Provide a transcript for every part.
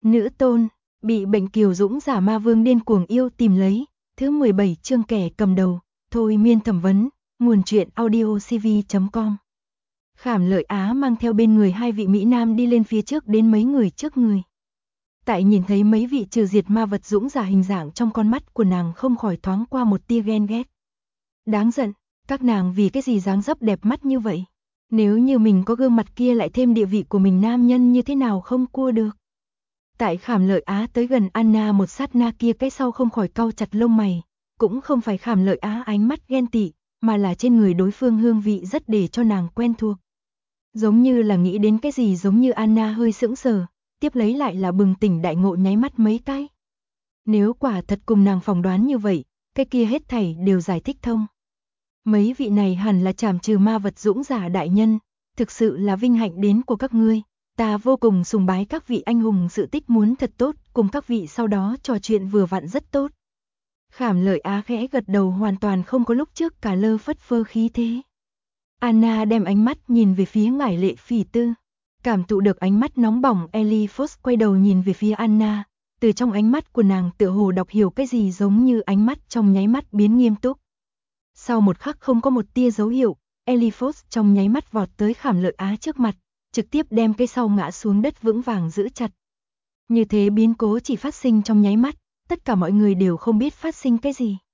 Nữ tôn, bị bệnh kiều dũng giả ma vương điên cuồng yêu tìm lấy, thứ 17 chương kẻ cầm đầu, thôi miên thẩm vấn, nguồn truyện audiocv.com. Khảm Lợi Á mang theo bên người hai vị Mỹ Nam đi lên phía trước đến mấy người trước người. Tại nhìn thấy mấy vị trừ diệt ma vật dũng giả hình dạng trong con mắt của nàng không khỏi thoáng qua một tia ghen ghét. Đáng giận, các nàng vì cái gì dáng dấp đẹp mắt như vậy? Nếu như mình có gương mặt kia lại thêm địa vị của mình nam nhân như thế nào không cua được. Tại Khảm Lợi Á tới gần Anna một sát na kia cái sau không khỏi cau chặt lông mày, cũng không phải Khảm Lợi Á ánh mắt ghen tị, mà là trên người đối phương hương vị rất để cho nàng quen thuộc. Giống như là nghĩ đến cái gì giống như Anna hơi sững sờ, tiếp lấy lại là bừng tỉnh đại ngộ nháy mắt mấy cái. Nếu quả thật cùng nàng phỏng đoán như vậy, cái kia hết thảy đều giải thích thông. Mấy vị này hẳn là trảm trừ ma vật dũng giả đại nhân, thực sự là vinh hạnh đến của các ngươi. Ta vô cùng sùng bái các vị anh hùng sự tích muốn thật tốt, cùng các vị sau đó trò chuyện vừa vặn rất tốt. Khảm Lợi Á khẽ gật đầu hoàn toàn không có lúc trước cả lơ phất phơ khí thế. Anna đem ánh mắt nhìn về phía ngải Lệ Phỉ Tư. Cảm thụ được ánh mắt nóng bỏng Ellie Fox quay đầu nhìn về phía Anna, từ trong ánh mắt của nàng tựa hồ đọc hiểu cái gì giống như ánh mắt trong nháy mắt biến nghiêm túc. Sau một khắc không có một tia dấu hiệu, Ellie Fox trong nháy mắt vọt tới Khảm Lợi Á trước mặt, trực tiếp đem cái sau ngã xuống đất vững vàng giữ chặt. Như thế biến cố chỉ phát sinh trong nháy mắt, tất cả mọi người đều không biết phát sinh cái gì.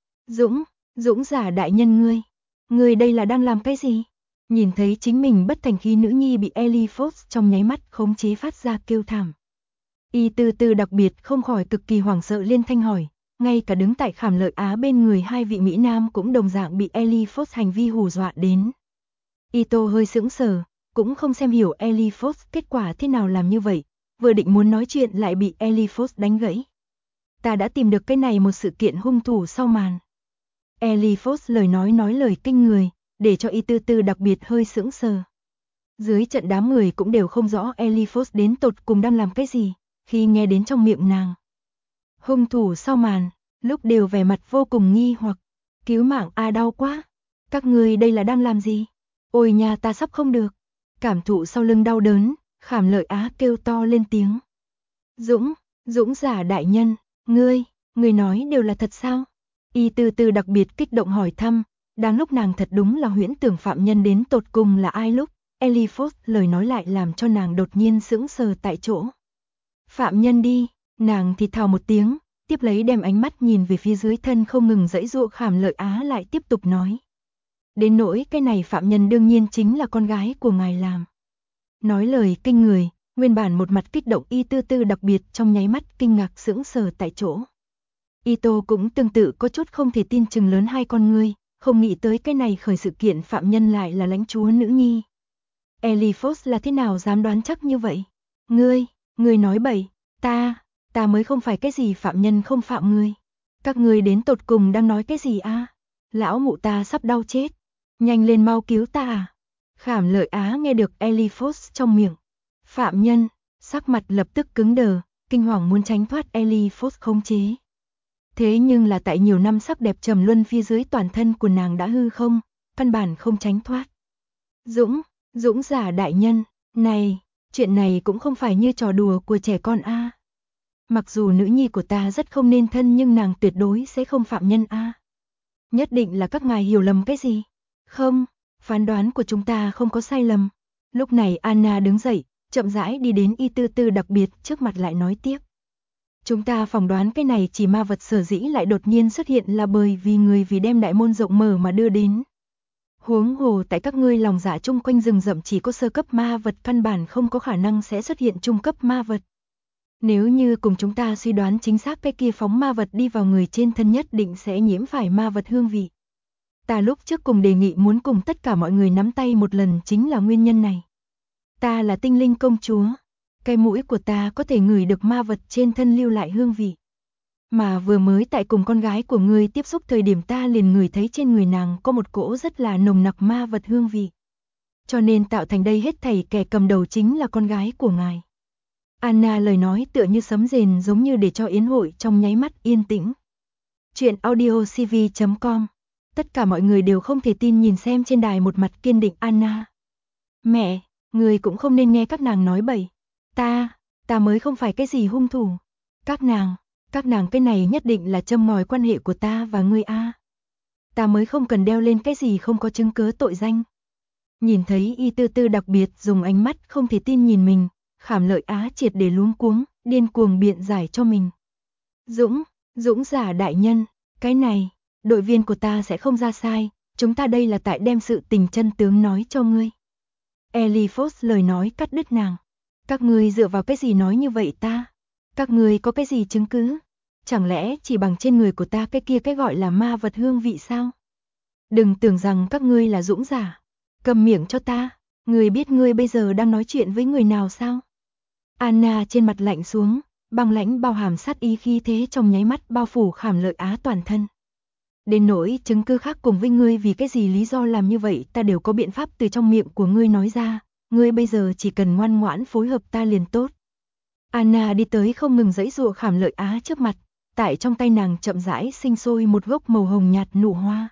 Dũng giả đại nhân ngươi đây là đang làm cái gì? Nhìn thấy chính mình bất thành khí nữ nhi bị Ellie Fox trong nháy mắt khống chế phát ra kêu thảm. Y từ từ đặc biệt không khỏi cực kỳ hoảng sợ liên thanh hỏi, ngay cả đứng tại Khảm Lợi Á bên người hai vị Mỹ Nam cũng đồng dạng bị Ellie Fox hành vi hù dọa đến. Ito hơi sững sờ, cũng không xem hiểu Ellie Fox kết quả thế nào làm như vậy, vừa định muốn nói chuyện lại bị Ellie Fox đánh gãy. Ta đã tìm được cái này một sự kiện hung thủ sau màn. Ellie Fox lời nói lời kinh người, để cho Y Tư Tư đặc biệt hơi sững sờ. Dưới trận đám người cũng đều không rõ Ellie Fox đến tột cùng đang làm cái gì, khi nghe đến trong miệng nàng. Hung thủ sau màn, lúc đều vẻ mặt vô cùng nghi hoặc, cứu mạng đau quá, các ngươi đây là đang làm gì? Ôi nhà ta sắp không được. Cảm thụ sau lưng đau đớn, Khảm Lợi Á kêu to lên tiếng. Dũng giả đại nhân, ngươi nói đều là thật sao? Y từ từ đặc biệt kích động hỏi thăm, đang lúc nàng thật đúng là huyễn tưởng phạm nhân đến tột cùng là ai lúc, Ellie Fox lời nói lại làm cho nàng đột nhiên sững sờ tại chỗ. Phạm nhân đi, nàng thì thào một tiếng, tiếp lấy đem ánh mắt nhìn về phía dưới thân không ngừng giãy giụa Khảm Lợi Á lại tiếp tục nói. Đến nỗi cái này phạm nhân đương nhiên chính là con gái của ngài làm. Nói lời kinh người, nguyên bản một mặt kích động Y Tư Tư đặc biệt trong nháy mắt kinh ngạc sững sờ tại chỗ. Ito cũng tương tự có chút không thể tin chừng lớn hai con ngươi, không nghĩ tới cái này khởi sự kiện phạm nhân lại là lãnh chúa nữ nhi. Ellie Fox là thế nào dám đoán chắc như vậy? Ngươi nói bậy, ta mới không phải cái gì phạm nhân không phạm ngươi. Các ngươi đến tột cùng đang nói cái gì a? Lão mụ ta sắp đau chết. Nhanh lên mau cứu ta à? Khảm Lợi Á nghe được Ellie Fox trong miệng. Phạm nhân, sắc mặt lập tức cứng đờ, kinh hoàng muốn tránh thoát Ellie Fox khống chế. Thế nhưng là tại nhiều năm sắc đẹp trầm luân phía dưới toàn thân của nàng đã hư không, căn bản không tránh thoát. Dũng giả đại nhân, này, chuyện này cũng không phải như trò đùa của trẻ con a. Mặc dù nữ nhi của ta rất không nên thân nhưng nàng tuyệt đối sẽ không phạm nhân a. Nhất định là các ngài hiểu lầm cái gì? Không, phán đoán của chúng ta không có sai lầm. Lúc này Anna đứng dậy, chậm rãi đi đến Y Tư Tư đặc biệt trước mặt lại nói tiếp. Chúng ta phỏng đoán cái này chỉ ma vật sở dĩ lại đột nhiên xuất hiện là bởi vì người vì đem đại môn rộng mở mà đưa đến. Huống hồ tại các ngươi lòng dạ chung quanh rừng rậm chỉ có sơ cấp ma vật căn bản không có khả năng sẽ xuất hiện trung cấp ma vật. Nếu như cùng chúng ta suy đoán chính xác cái kia phóng ma vật đi vào người trên thân nhất định sẽ nhiễm phải ma vật hương vị. Ta lúc trước cùng đề nghị muốn cùng tất cả mọi người nắm tay một lần chính là nguyên nhân này. Ta là tinh linh công chúa. Cái mũi của ta có thể ngửi được ma vật trên thân lưu lại hương vị. Mà vừa mới tại cùng con gái của ngươi tiếp xúc thời điểm ta liền ngửi thấy trên người nàng có một cỗ rất là nồng nặc ma vật hương vị. Cho nên tạo thành đây hết thảy kẻ cầm đầu chính là con gái của ngài. Anna lời nói tựa như sấm rền giống như để cho yến hội trong nháy mắt yên tĩnh. Chuyện audiocv.com. Tất cả mọi người đều không thể tin nhìn xem trên đài một mặt kiên định Anna. Mẹ, người cũng không nên nghe các nàng nói bậy. ta mới không phải cái gì hung thủ. Các nàng cái này nhất định là châm ngòi quan hệ của ta và ngươi a. Ta mới không cần đeo lên cái gì không có chứng cứ tội danh. Nhìn thấy Y Tư Tư đặc biệt dùng ánh mắt không thể tin nhìn mình, Khảm Lợi Á triệt để luống cuống, điên cuồng biện giải cho mình. Dũng giả đại nhân, cái này, đội viên của ta sẽ không ra sai, chúng ta đây là tại đem sự tình chân tướng nói cho ngươi. Elifos lời nói cắt đứt nàng. Các ngươi dựa vào cái gì nói như vậy ta? Các ngươi có cái gì chứng cứ? Chẳng lẽ chỉ bằng trên người của ta cái kia cái gọi là ma vật hương vị sao? Đừng tưởng rằng các ngươi là dũng giả. Cầm miệng cho ta, ngươi biết ngươi bây giờ đang nói chuyện với người nào sao? Anna trên mặt lạnh xuống, băng lãnh bao hàm sát ý khí thế trong nháy mắt bao phủ Khảm Lợi Á toàn thân. Đến nỗi chứng cứ khác cùng với ngươi vì cái gì lý do làm như vậy ta đều có biện pháp từ trong miệng của ngươi nói ra, ngươi bây giờ chỉ cần ngoan ngoãn phối hợp ta liền tốt. Anna đi tới không ngừng giãy giụa Khảm Lợi Á trước mặt, tại trong tay nàng chậm rãi sinh sôi một gốc màu hồng nhạt nụ hoa.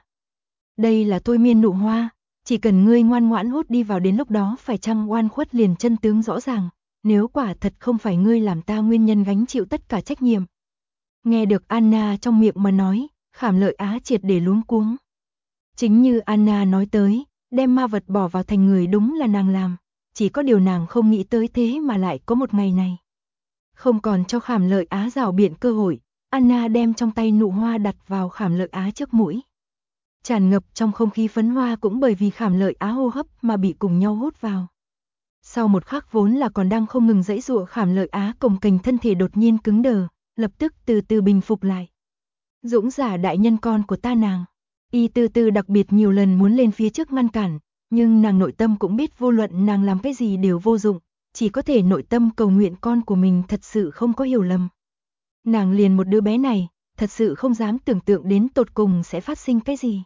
Đây là thôi miên nụ hoa, chỉ cần ngươi ngoan ngoãn hút đi vào đến lúc đó phải chăng oan khuất liền chân tướng rõ ràng, nếu quả thật không phải ngươi làm ta nguyên nhân gánh chịu tất cả trách nhiệm. Nghe được Anna trong miệng mà nói, Khảm Lợi Á triệt để luống cuống. Chính như Anna nói tới, đem ma vật bỏ vào thành người đúng là nàng làm, chỉ có điều nàng không nghĩ tới thế mà lại có một ngày này. Không còn cho Khảm Lợi Á rảo biện cơ hội, Anna đem trong tay nụ hoa đặt vào Khảm Lợi Á trước mũi. Tràn ngập trong không khí phấn hoa cũng bởi vì Khảm Lợi Á hô hấp mà bị cùng nhau hút vào. Sau một khắc vốn là còn đang không ngừng giãy giụa Khảm Lợi Á cồng kềnh thân thể đột nhiên cứng đờ, lập tức từ từ bình phục lại. Dũng giả đại nhân con của ta nàng. Y Tư Tư đặc biệt nhiều lần muốn lên phía trước ngăn cản, nhưng nàng nội tâm cũng biết vô luận nàng làm cái gì đều vô dụng, chỉ có thể nội tâm cầu nguyện con của mình thật sự không có hiểu lầm. Nàng liền một đứa bé này, thật sự không dám tưởng tượng đến tột cùng sẽ phát sinh cái gì.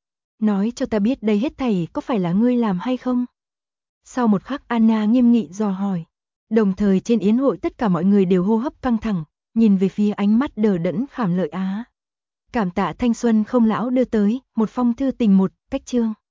Nói cho ta biết đây hết thảy có phải là ngươi làm hay không? Sau một khắc Anna nghiêm nghị dò hỏi. Đồng thời trên yến hội tất cả mọi người đều hô hấp căng thẳng, nhìn về phía ánh mắt đờ đẫn Khảm Lợi Á. Cảm tạ thanh xuân không lão đưa tới, một phong thư tình một, cách chương.